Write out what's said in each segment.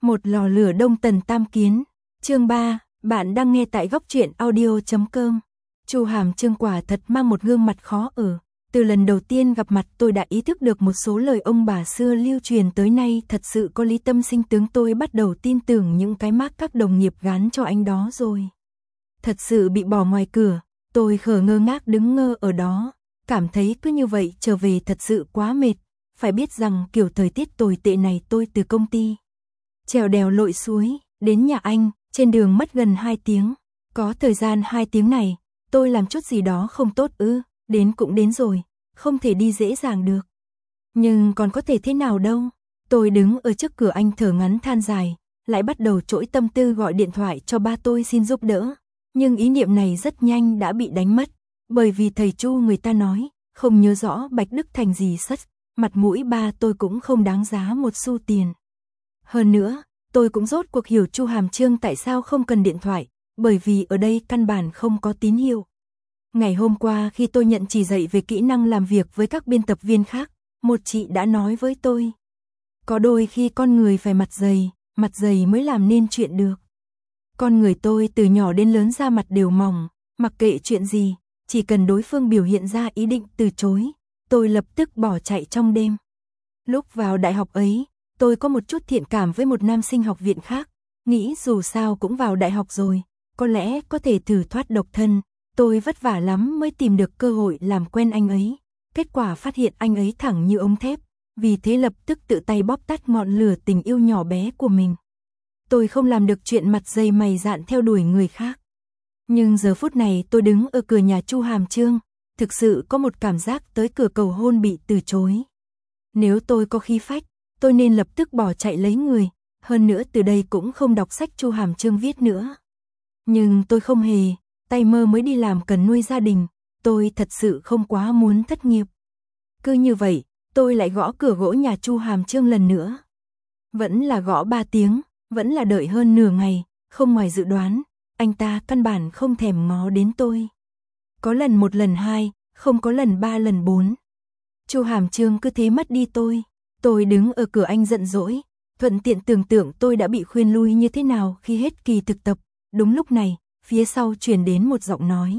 Một lò lửa đông tần tam kiến. Chương 3, bạn đang nghe tại góc truyện audio.com. Chu Hàm Chương quả thật mang một gương mặt khó ở. Từ lần đầu tiên gặp mặt tôi đã ý thức được một số lời ông bà xưa lưu truyền tới nay thật sự có lý tâm sinh tướng, tôi bắt đầu tin tưởng những cái mác các đồng nghiệp gán cho anh đó rồi. Thật sự bị bỏ ngoài cửa, tôi ngơ ngác đứng ngơ ở đó, cảm thấy cứ như vậy trở về thật sự quá mệt. Phải biết rằng kiểu thời tiết tồi tệ này tôi từ công ty trèo đèo lội suối, đến nhà anh, trên đường mất gần 2 tiếng. Có thời gian 2 tiếng này, tôi làm chút gì đó không tốt ư, đến cũng đến rồi, không thể đi dễ dàng được. Nhưng còn có thể thế nào đâu, tôi đứng ở trước cửa anh thở ngắn than dài, lại bắt đầu trỗi tâm tư gọi điện thoại cho ba tôi xin giúp đỡ. Nhưng ý niệm này rất nhanh đã bị đánh mất, bởi vì thầy Chu người ta nói, không nhớ rõ Bạch Đức Thành gì sất, mặt mũi ba tôi cũng không đáng giá một xu tiền. Hơn nữa, tôi cũng rốt cuộc hiểu Chu Hàm Chương tại sao không cần điện thoại, bởi vì ở đây căn bản không có tín hiệu. Ngày hôm qua khi tôi nhận chỉ dạy về kỹ năng làm việc với các biên tập viên khác, một chị đã nói với tôi, có đôi khi con người phải mặt dày mới làm nên chuyện được. Con người tôi từ nhỏ đến lớn da mặt đều mỏng, mặc kệ chuyện gì, chỉ cần đối phương biểu hiện ra ý định từ chối, tôi lập tức bỏ chạy trong đêm. Lúc vào đại học ấy, tôi có một chút thiện cảm với một nam sinh học viện khác, nghĩ dù sao cũng vào đại học rồi, có lẽ có thể thử thoát độc thân. Tôi vất vả lắm mới tìm được cơ hội làm quen anh ấy, kết quả phát hiện anh ấy thẳng như ống thép, vì thế lập tức tự tay bóp tắt ngọn lửa tình yêu nhỏ bé của mình. Tôi không làm được chuyện mặt dày mày dạn theo đuổi người khác. Nhưng giờ phút này tôi đứng ở cửa nhà Chu Hàm Chương, thực sự có một cảm giác tới cửa cầu hôn bị từ chối. Nếu tôi có khí phách, tôi nên lập tức bỏ chạy lấy người, hơn nữa từ đây cũng không đọc sách Chu Hàm Chương viết nữa. Nhưng tôi không hề, tay mơ mới đi làm cần nuôi gia đình, tôi thật sự không quá muốn thất nghiệp. Cứ như vậy, tôi lại gõ cửa gỗ nhà Chu Hàm Chương lần nữa. Vẫn là gõ 3 tiếng, vẫn là đợi hơn nửa ngày, không ngoài dự đoán, anh ta căn bản không thèm ngó đến tôi. Có lần 1 lần 2, không có lần 3 lần 4. Chu Hàm Chương cứ thế mất đi tôi. Tôi đứng ở cửa anh giận dỗi, thuận tiện tưởng tượng tôi đã bị khuyên lui như thế nào khi hết kỳ thực tập. Đúng lúc này, phía sau truyền đến một giọng nói.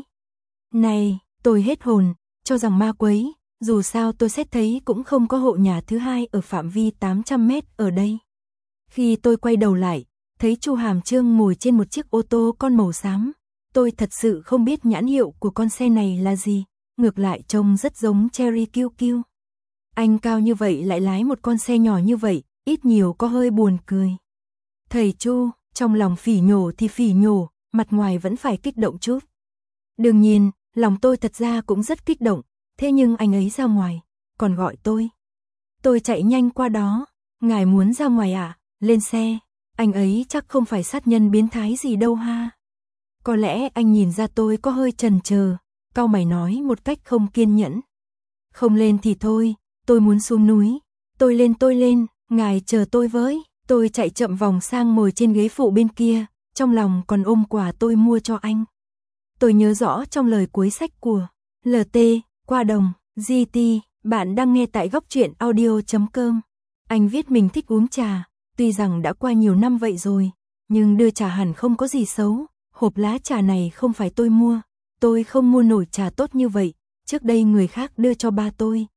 Này, tôi hết hồn, cho rằng ma quấy, dù sao tôi xét thấy cũng không có hộ nhà thứ hai ở phạm vi 800 mét ở đây. Khi tôi quay đầu lại, thấy Chu Hàm Chương ngồi trên một chiếc ô tô con màu xám. Tôi thật sự không biết nhãn hiệu của con xe này là gì, ngược lại trông rất giống Cherry QQ. Anh cao như vậy lại lái một con xe nhỏ như vậy, ít nhiều có hơi buồn cười. Thầy Chu, trong lòng phỉ nhổ thì phỉ nhổ, mặt ngoài vẫn phải kích động chút. Đương nhiên, lòng tôi thật ra cũng rất kích động, thế nhưng anh ấy ra ngoài, còn gọi tôi. Tôi chạy nhanh qua đó, ngài muốn ra ngoài à, lên xe, anh ấy chắc không phải sát nhân biến thái gì đâu ha. Có lẽ anh nhìn ra tôi có hơi chần chờ, cau mày nói một cách không kiên nhẫn. Không lên thì thôi, tôi muốn xuống núi, tôi lên, ngài chờ tôi với. Tôi chạy chậm vòng sang ngồi trên ghế phụ bên kia, trong lòng còn ôm quà tôi mua cho anh. Tôi nhớ rõ trong lời cuối sách của LT, qua đồng, GT, bạn đang nghe tại góc truyện audio.com. Anh viết mình thích uống trà, tuy rằng đã qua nhiều năm vậy rồi, nhưng đưa trà hẳn không có gì xấu. Hộp lá trà này không phải tôi mua, tôi không mua nổi trà tốt như vậy, trước đây người khác đưa cho ba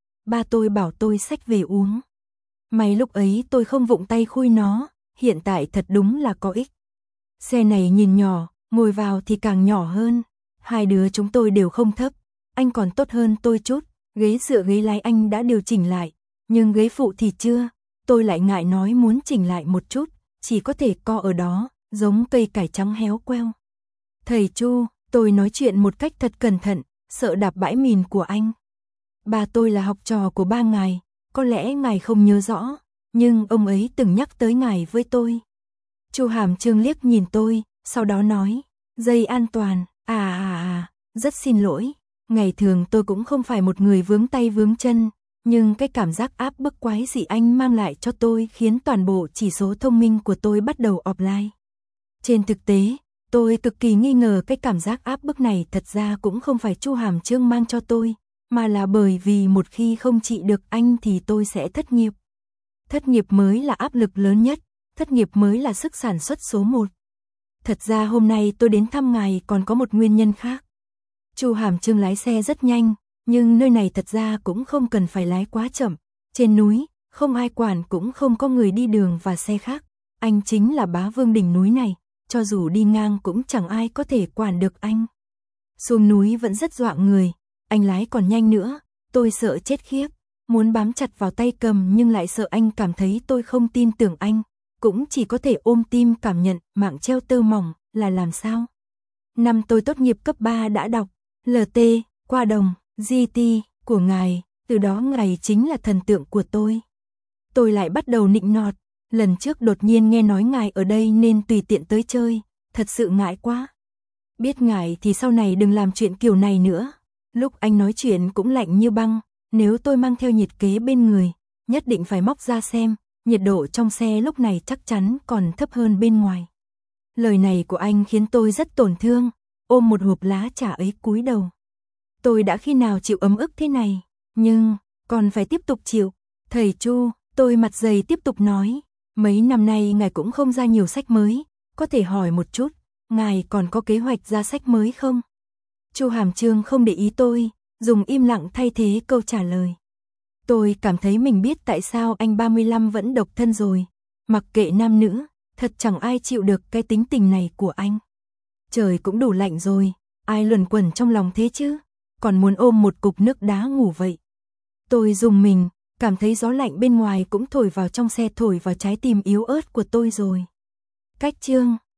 tôi bảo tôi xách về uống. May lúc ấy tôi không vụng tay khui nó, hiện tại thật đúng là có ích. Xe này nhìn nhỏ, ngồi vào thì càng nhỏ hơn. Hai đứa chúng tôi đều không thấp, anh còn tốt hơn tôi chút, ghế dựa ghế lái anh đã điều chỉnh lại, nhưng ghế phụ thì chưa, tôi lại ngại nói muốn chỉnh lại một chút, chỉ có thể co ở đó, giống cây cải trắng héo queo. Thầy Chu, tôi nói chuyện một cách thật cẩn thận, sợ đạp bãi mìn của anh. Ba tôi là học trò của ba ngài. Có lẽ ngài không nhớ rõ, nhưng ông ấy từng nhắc tới ngài với tôi. Chu Hàm Chương liếc nhìn tôi, sau đó nói, dây an toàn, rất xin lỗi. Ngày thường tôi cũng không phải một người vướng tay vướng chân, nhưng cái cảm giác áp bức quái dị anh mang lại cho tôi khiến toàn bộ chỉ số thông minh của tôi bắt đầu offline. Trên thực tế, tôi cực kỳ nghi ngờ cái cảm giác áp bức này thật ra cũng không phải Chu Hàm Chương mang cho tôi, mà là bởi vì một khi không trị được anh thì tôi sẽ thất nghiệp. Thất nghiệp mới là áp lực lớn nhất, thất nghiệp mới là sức sản xuất số 1. Thật ra hôm nay tôi đến thăm ngài còn có một nguyên nhân khác. Chu Hàm Chương lái xe rất nhanh, nhưng nơi này thật ra cũng không cần phải lái quá chậm. Trên núi, không ai quản cũng không có người đi đường và xe khác. Anh chính là bá vương đỉnh núi này, cho dù đi ngang cũng chẳng ai có thể quản được anh. Xuống núi vẫn rất dọa người, anh lái còn nhanh nữa, tôi sợ chết khiếp. Muốn bám chặt vào tay cầm nhưng lại sợ anh cảm thấy tôi không tin tưởng anh. Cũng chỉ có thể ôm tim cảm nhận mạng treo tơ mỏng là làm sao. Năm tôi tốt nghiệp cấp 3 đã đọc LT, qua đồng, GT của ngài, từ đó ngài chính là thần tượng của tôi. Tôi lại bắt đầu nịnh nọt, lần trước đột nhiên nghe nói ngài ở đây nên tùy tiện tới chơi, thật sự ngại quá. Biết ngài thì sau này đừng làm chuyện kiểu này nữa. Lúc anh nói chuyện cũng lạnh như băng, nếu tôi mang theo nhiệt kế bên người, nhất định phải móc ra xem, nhiệt độ trong xe lúc này chắc chắn còn thấp hơn bên ngoài. Lời này của anh khiến tôi rất tổn thương, ôm một hộp lá trà ấy cúi đầu. Tôi đã khi nào chịu ấm ức thế này, nhưng còn phải tiếp tục chịu. Thầy Chu, tôi mặt dày tiếp tục nói, mấy năm nay ngài cũng không ra nhiều sách mới, có thể hỏi một chút, ngài còn có kế hoạch ra sách mới không? Chu Hàm Chương không để ý tôi, dùng im lặng thay thế câu trả lời. Tôi cảm thấy mình biết tại sao anh 35 vẫn độc thân rồi, mặc kệ nam nữ, thật chẳng ai chịu được cái tính tình này của anh. Trời cũng đủ lạnh rồi, ai luẩn quẩn trong lòng thế chứ, còn muốn ôm một cục nước đá ngủ vậy. Tôi rùng mình, cảm thấy gió lạnh bên ngoài cũng thổi vào trong xe, thổi vào trái tim yếu ớt của tôi rồi. Cách chương